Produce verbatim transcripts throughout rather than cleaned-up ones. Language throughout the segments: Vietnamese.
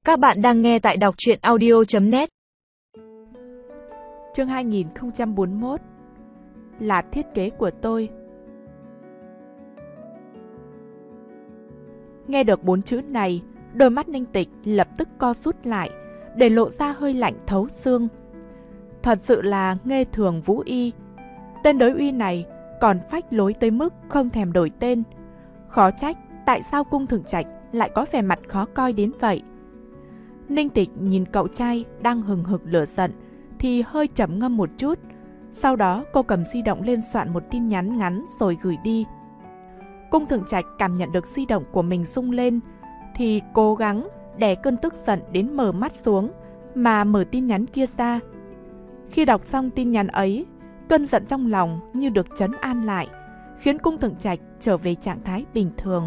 Các bạn đang nghe tại đọc truyện audio chấm net. Chương hai nghìn không trăm bốn mươi mốt là thiết kế của tôi. Nghe được bốn chữ này, đôi mắt Ninh Tịch lập tức co rút lại, để lộ ra hơi lạnh thấu xương. Thật sự là nghê thường Vũ Y. Tên đối uy này còn phách lối tới mức không thèm đổi tên. Khó trách tại sao Cung Thượng Trạch lại có vẻ mặt khó coi đến vậy. Ninh Tịch nhìn cậu trai đang hừng hực lửa giận thì hơi trầm ngâm một chút. Sau đó cô cầm di động lên soạn một tin nhắn ngắn rồi gửi đi. Cung Thượng Trạch cảm nhận được di động của mình rung lên thì cố gắng đè cơn tức giận đến mở mắt xuống mà mở tin nhắn kia ra. Khi đọc xong tin nhắn ấy, cơn giận trong lòng như được trấn an lại, khiến Cung Thượng Trạch trở về trạng thái bình thường.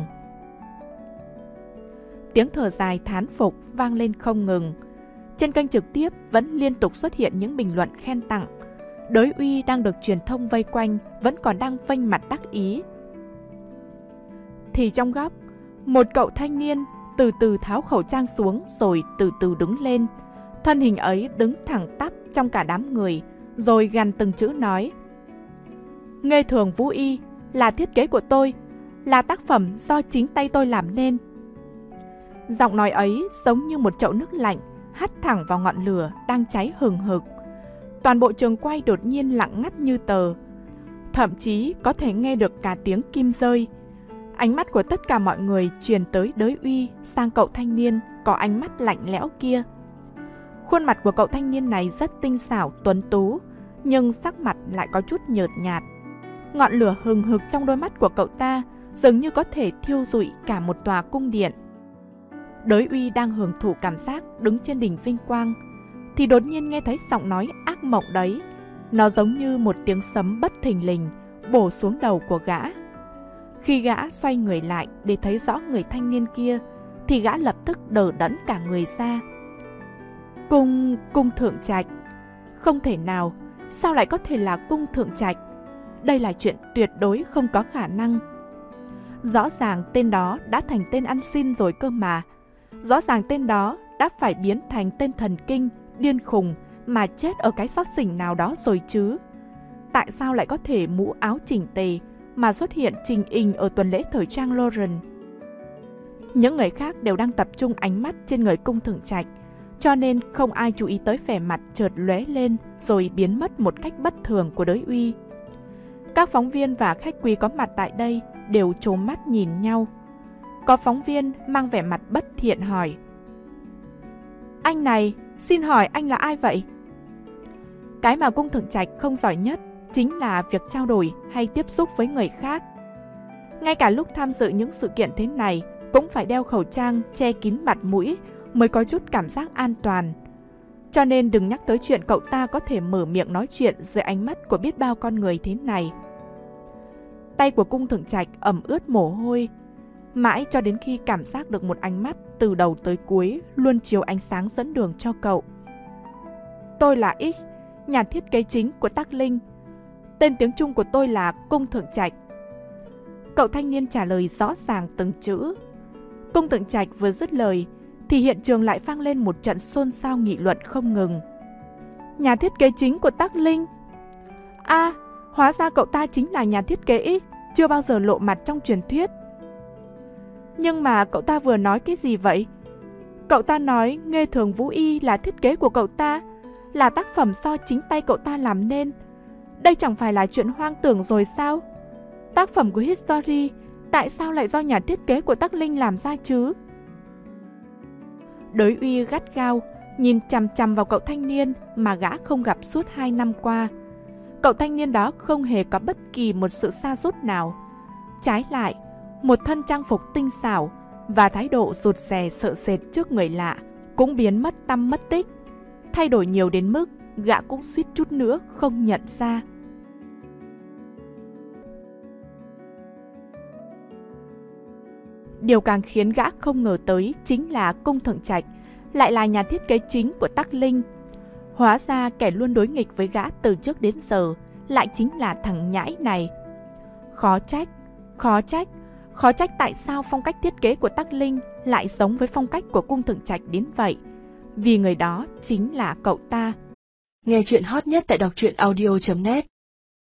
Tiếng thở dài thán phục vang lên không ngừng. Trên kênh trực tiếp vẫn liên tục xuất hiện những bình luận khen tặng. Đới uy đang được truyền thông vây quanh vẫn còn đang vênh mặt đắc ý. Thì trong góc, một cậu thanh niên từ từ tháo khẩu trang xuống rồi từ từ đứng lên. Thân hình ấy đứng thẳng tắp trong cả đám người, rồi gằn từng chữ nói: nghê thường Vũ Y là thiết kế của tôi, là tác phẩm do chính tay tôi làm nên. Giọng nói ấy giống như một chậu nước lạnh hắt thẳng vào ngọn lửa đang cháy hừng hực. Toàn bộ trường quay đột nhiên lặng ngắt như tờ, thậm chí có thể nghe được cả tiếng kim rơi. Ánh mắt của tất cả mọi người truyền tới Đới Uy sang cậu thanh niên có ánh mắt lạnh lẽo kia. Khuôn mặt của cậu thanh niên này rất tinh xảo tuấn tú, nhưng sắc mặt lại có chút nhợt nhạt. Ngọn lửa hừng hực trong đôi mắt của cậu ta dường như có thể thiêu rụi cả một tòa cung điện. Đới Uy đang hưởng thụ cảm giác đứng trên đỉnh vinh quang thì đột nhiên nghe thấy giọng nói ác mộng đấy. Nó giống như một tiếng sấm bất thình lình bổ xuống đầu của gã. Khi gã xoay người lại để thấy rõ người thanh niên kia thì gã lập tức đờ đẫn cả người ra. Cung, Cung Thượng Trạch. Không thể nào, sao lại có thể là Cung Thượng Trạch? Đây là chuyện tuyệt đối không có khả năng. Rõ ràng tên đó đã thành tên ăn xin rồi cơ mà. Rõ ràng tên đó đã phải biến thành tên thần kinh, điên khùng mà chết ở cái xót xỉnh nào đó rồi chứ. Tại sao lại có thể mũ áo chỉnh tề mà xuất hiện trình hình ở tuần lễ thời trang Lauren? Những người khác đều đang tập trung ánh mắt trên người Cung Thượng Trạch, cho nên không ai chú ý tới vẻ mặt chợt lóe lên rồi biến mất một cách bất thường của Đới Uy. Các phóng viên và khách quý có mặt tại đây đều trố mắt nhìn nhau. Có phóng viên mang vẻ mặt bất thiện hỏi: anh này, xin hỏi anh là ai vậy? Cái mà Cung Thượng Trạch không giỏi nhất chính là việc trao đổi hay tiếp xúc với người khác. Ngay cả lúc tham dự những sự kiện thế này cũng phải đeo khẩu trang che kín mặt mũi mới có chút cảm giác an toàn. Cho nên đừng nhắc tới chuyện cậu ta có thể mở miệng nói chuyện dưới ánh mắt của biết bao con người thế này. Tay của Cung Thượng Trạch ẩm ướt mồ hôi, mãi cho đến khi cảm giác được một ánh mắt từ đầu tới cuối luôn chiếu ánh sáng dẫn đường cho cậu. Tôi là X, nhà thiết kế chính của Tắc Linh. Tên tiếng Trung của tôi là Cung Thượng Trạch. Cậu thanh niên trả lời rõ ràng từng chữ. Cung Thượng Trạch vừa dứt lời thì hiện trường lại vang lên một trận xôn xao nghị luận không ngừng. Nhà thiết kế chính của Tắc Linh? À, hóa ra cậu ta chính là nhà thiết kế X chưa bao giờ lộ mặt trong truyền thuyết. Nhưng mà cậu ta vừa nói cái gì vậy? Cậu ta nói nghê thường Vũ Y là thiết kế của cậu ta, là tác phẩm do chính tay cậu ta làm nên. Đây chẳng phải là chuyện hoang tưởng rồi sao? Tác phẩm của History tại sao lại do nhà thiết kế của Tắc Linh làm ra chứ? Đới Uy gắt gao nhìn chằm chằm vào cậu thanh niên mà gã không gặp suốt hai năm qua. Cậu thanh niên đó không hề có bất kỳ một sự sa sút nào. Trái lại, một thân trang phục tinh xảo và thái độ rụt rè sợ sệt trước người lạ cũng biến mất tăm mất tích, thay đổi nhiều đến mức gã cũng suýt chút nữa không nhận ra. Điều càng khiến gã không ngờ tới chính là Cung Thượng Trạch lại là nhà thiết kế chính của Tắc Linh. Hóa ra kẻ luôn đối nghịch với gã từ trước đến giờ lại chính là thằng nhãi này. Khó trách, khó trách, Khó trách tại sao phong cách thiết kế của Tắc Linh lại giống với phong cách của cung Thượng Trạch đến vậy. Vì người đó chính là cậu ta. Nghe chuyện hot nhất tại đọc truyện audio chấm net.